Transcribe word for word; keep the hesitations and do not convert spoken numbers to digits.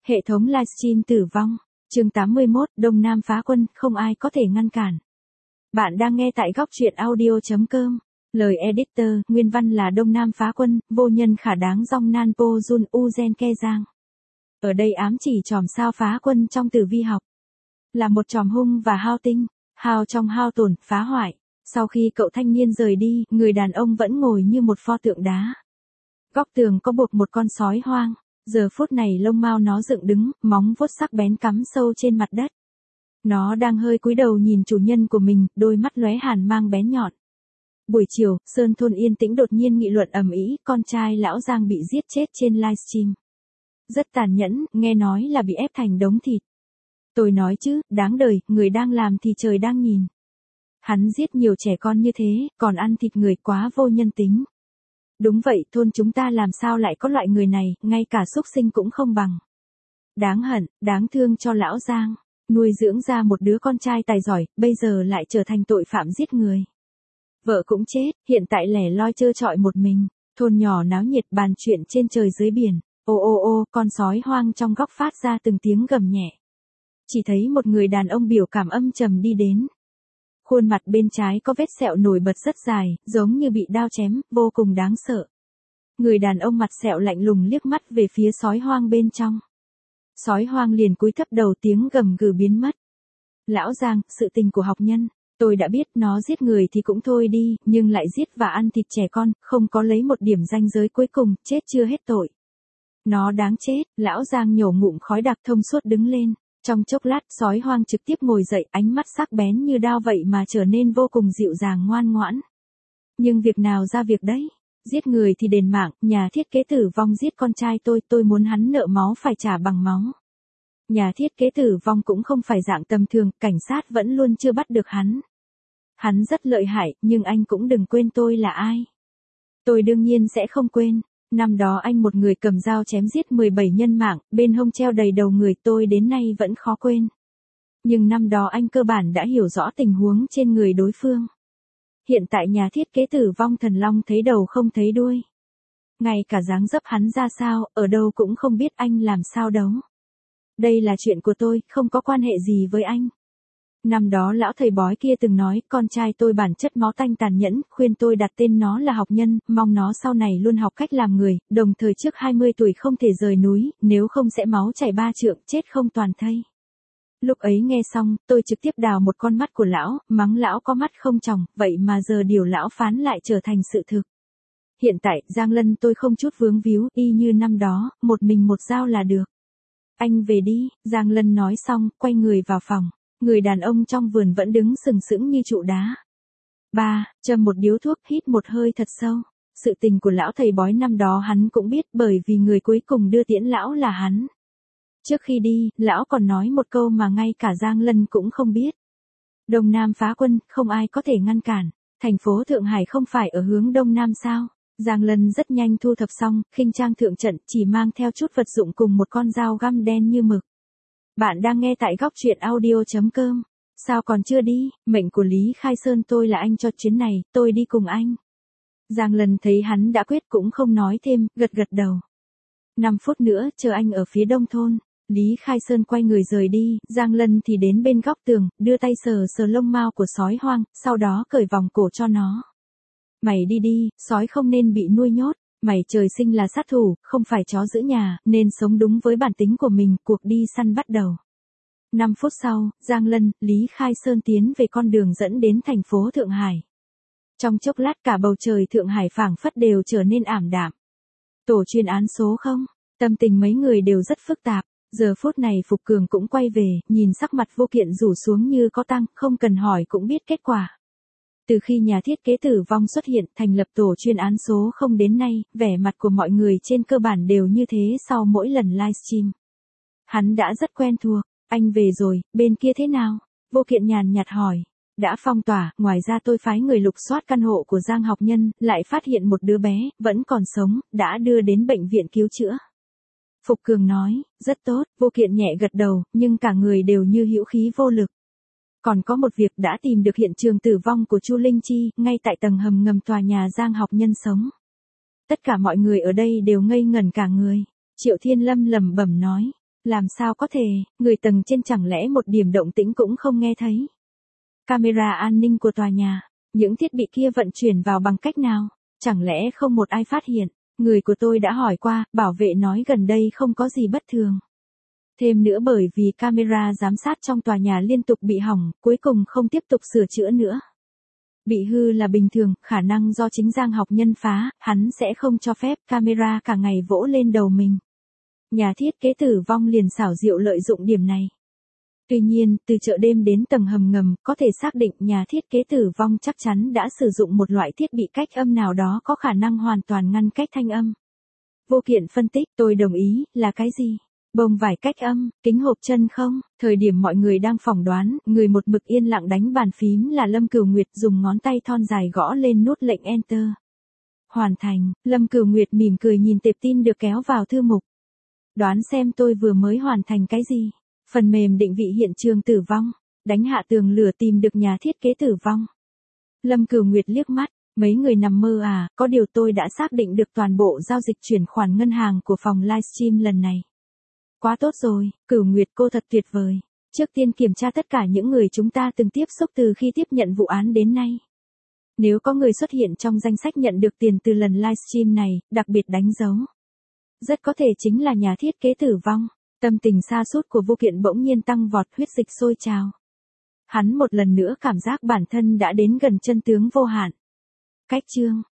Hệ thống livestream tử vong. Chương tám mươi mốt, Đông Nam phá quân, không ai có thể ngăn cản. Bạn đang nghe tại góc truyện audio chấm com. Lời editor, nguyên văn là Đông Nam phá quân, vô nhân khả đáng dong nan po jun u gen ke giang. Ở đây ám chỉ chòm sao phá quân trong tử vi học. Là một chòm hung và hao tinh, hao trong hao tổn, phá hoại. Sau khi cậu thanh niên rời đi, người đàn ông vẫn ngồi như một pho tượng đá. Góc tường có buộc một con sói hoang. Giờ phút này lông mao nó dựng đứng, móng vuốt sắc bén cắm sâu trên mặt đất. Nó đang hơi cúi đầu nhìn chủ nhân của mình, đôi mắt lóe hàn mang bén nhọn. Buổi chiều, Sơn thôn yên tĩnh đột nhiên nghị luận ầm ĩ, con trai lão Giang bị giết chết trên livestream. Rất tàn nhẫn, nghe nói là bị ép thành đống thịt. Tôi nói chứ, đáng đời, người đang làm thì trời đang nhìn. Hắn giết nhiều trẻ con như thế, còn ăn thịt người, quá vô nhân tính. Đúng vậy, thôn chúng ta làm sao lại có loại người này, ngay cả súc sinh cũng không bằng. Đáng hận, đáng thương cho lão Giang, nuôi dưỡng ra một đứa con trai tài giỏi, bây giờ lại trở thành tội phạm giết người. Vợ cũng chết, hiện tại lẻ loi trơ trọi một mình, thôn nhỏ náo nhiệt bàn chuyện trên trời dưới biển. Ô ô ô, con sói hoang trong góc phát ra từng tiếng gầm nhẹ. Chỉ thấy một người đàn ông biểu cảm âm trầm đi đến. Khuôn mặt bên trái có vết sẹo nổi bật rất dài, giống như bị đao chém, vô cùng đáng sợ. Người đàn ông mặt sẹo lạnh lùng liếc mắt về phía sói hoang bên trong. Sói hoang liền cúi thấp đầu, tiếng gầm gừ biến mất. Lão Giang, sự tình của học nhân, tôi đã biết, nó giết người thì cũng thôi đi, nhưng lại giết và ăn thịt trẻ con, không có lấy một điểm ranh giới cuối cùng, chết chưa hết tội. Nó đáng chết, lão Giang nhổ ngụm khói đặc thông suốt đứng lên. Trong chốc lát, sói hoang trực tiếp ngồi dậy, ánh mắt sắc bén như đao vậy mà trở nên vô cùng dịu dàng ngoan ngoãn. Nhưng việc nào ra việc đấy, giết người thì đền mạng, nhà thiết kế tử vong giết con trai tôi, tôi muốn hắn nợ máu phải trả bằng máu. Nhà thiết kế tử vong cũng không phải dạng tầm thường, cảnh sát vẫn luôn chưa bắt được hắn. Hắn rất lợi hại, nhưng anh cũng đừng quên tôi là ai. Tôi đương nhiên sẽ không quên. Năm đó anh một người cầm dao chém giết mười bảy nhân mạng, bên hông treo đầy đầu người, tôi đến nay vẫn khó quên. Nhưng năm đó anh cơ bản đã hiểu rõ tình huống trên người đối phương. Hiện tại nhà thiết kế tử vong thần long thấy đầu không thấy đuôi. Ngay cả dáng dấp hắn ra sao, ở đâu cũng không biết anh làm sao đấu. Đây là chuyện của tôi, không có quan hệ gì với anh. Năm đó lão thầy bói kia từng nói, con trai tôi bản chất máu tanh tàn nhẫn, khuyên tôi đặt tên nó là học nhân, mong nó sau này luôn học cách làm người, đồng thời trước hai mươi tuổi không thể rời núi, nếu không sẽ máu chảy ba trượng, chết không toàn thây. Lúc ấy nghe xong, tôi trực tiếp đào một con mắt của lão, mắng lão có mắt không tròng, vậy mà giờ điều lão phán lại trở thành sự thực. Hiện tại, Giang Lân tôi không chút vướng víu, y như năm đó, một mình một dao là được. Anh về đi, Giang Lân nói xong, quay người vào phòng. Người đàn ông trong vườn vẫn đứng sừng sững như trụ đá. Ba, châm một điếu thuốc, hít một hơi thật sâu. Sự tình của lão thầy bói năm đó hắn cũng biết, bởi vì người cuối cùng đưa tiễn lão là hắn. Trước khi đi, lão còn nói một câu mà ngay cả Giang Lân cũng không biết. Đông Nam phá quân, không ai có thể ngăn cản. Thành phố Thượng Hải không phải ở hướng Đông Nam sao? Giang Lân rất nhanh thu thập xong, khinh trang thượng trận, chỉ mang theo chút vật dụng cùng một con dao găm đen như mực. Bạn đang nghe tại góc truyện audio chấm com. Sao còn chưa đi, mệnh của Lý Khai Sơn tôi là anh cho chuyến này, tôi đi cùng anh. Giang Lân thấy hắn đã quyết cũng không nói thêm, gật gật đầu. năm phút nữa, chờ anh ở phía đông thôn. Lý Khai Sơn quay người rời đi, Giang Lân thì đến bên góc tường, đưa tay sờ sờ lông mao của sói hoang, sau đó cởi vòng cổ cho nó. Mày đi đi, sói không nên bị nuôi nhốt. Mày trời sinh là sát thủ, không phải chó giữ nhà, nên sống đúng với bản tính của mình, cuộc đi săn bắt đầu. năm phút sau, Giang Lân, Lý Khai Sơn tiến về con đường dẫn đến thành phố Thượng Hải. Trong chốc lát cả bầu trời Thượng Hải phảng phất đều trở nên ảm đạm. Tổ chuyên án số không, tâm tình mấy người đều rất phức tạp, giờ phút này Phục Cường cũng quay về, nhìn sắc mặt Vô Kiện rủ xuống như có tăng, không cần hỏi cũng biết kết quả. Từ khi nhà thiết kế tử vong xuất hiện, thành lập tổ chuyên án số không đến nay, vẻ mặt của mọi người trên cơ bản đều như thế sau mỗi lần livestream. Hắn đã rất quen thuộc, anh về rồi, bên kia thế nào? Vô Kiện nhàn nhạt hỏi. Đã phong tỏa, ngoài ra tôi phái người lục soát căn hộ của Giang học nhân, lại phát hiện một đứa bé, vẫn còn sống, đã đưa đến bệnh viện cứu chữa. Phục Cường nói, rất tốt, Vô Kiện nhẹ gật đầu, nhưng cả người đều như hữu khí vô lực. Còn có một việc, đã tìm được hiện trường tử vong của Chu Linh Chi, ngay tại tầng hầm ngầm tòa nhà Giang học nhân sống. Tất cả mọi người ở đây đều ngây ngẩn cả người. Triệu Thiên Lâm lẩm bẩm nói, Làm sao có thể, người tầng trên chẳng lẽ một điểm động tĩnh cũng không nghe thấy. Camera an ninh của tòa nhà, những thiết bị kia vận chuyển vào bằng cách nào? Chẳng lẽ không một ai phát hiện? Người của tôi đã hỏi qua, bảo vệ nói gần đây không có gì bất thường. Thêm nữa bởi vì camera giám sát trong tòa nhà liên tục bị hỏng, cuối cùng không tiếp tục sửa chữa nữa. Bị hư là bình thường, khả năng do chính Giang Học Nhân phá, hắn sẽ không cho phép camera cả ngày vỗ lên đầu mình. Nhà thiết kế Tử Vong liền xảo diệu lợi dụng điểm này. Tuy nhiên, từ chợ đêm đến tầng hầm ngầm, có thể xác định nhà thiết kế Tử Vong chắc chắn đã sử dụng một loại thiết bị cách âm nào đó có khả năng hoàn toàn ngăn cách thanh âm. Vô Kiện phân tích, tôi đồng ý, là cái gì? Bông vải cách âm, kính hộp chân không? Thời điểm mọi người đang phỏng đoán, người một mực yên lặng đánh bàn phím là Lâm Cửu Nguyệt dùng ngón tay thon dài gõ lên nút lệnh Enter. Hoàn thành, Lâm Cửu Nguyệt mỉm cười nhìn tệp tin được kéo vào thư mục. Đoán xem tôi vừa mới hoàn thành cái gì? Phần mềm định vị hiện trường tử vong, đánh hạ tường lửa tìm được nhà thiết kế Tử Vong. Lâm Cửu Nguyệt liếc mắt, mấy người nằm mơ à, có điều tôi đã xác định được toàn bộ giao dịch chuyển khoản ngân hàng của phòng livestream lần này. Quá tốt rồi, Cửu Nguyệt cô thật tuyệt vời. Trước tiên kiểm tra tất cả những người chúng ta từng tiếp xúc từ khi tiếp nhận vụ án đến nay. Nếu có người xuất hiện trong danh sách nhận được tiền từ lần livestream này, đặc biệt đánh dấu. Rất có thể chính là nhà thiết kế Tử Vong. Tâm tình sa sút của Vô Kiện bỗng nhiên tăng vọt, huyết dịch sôi trào. Hắn một lần nữa cảm giác bản thân đã đến gần chân tướng vô hạn. Cách chương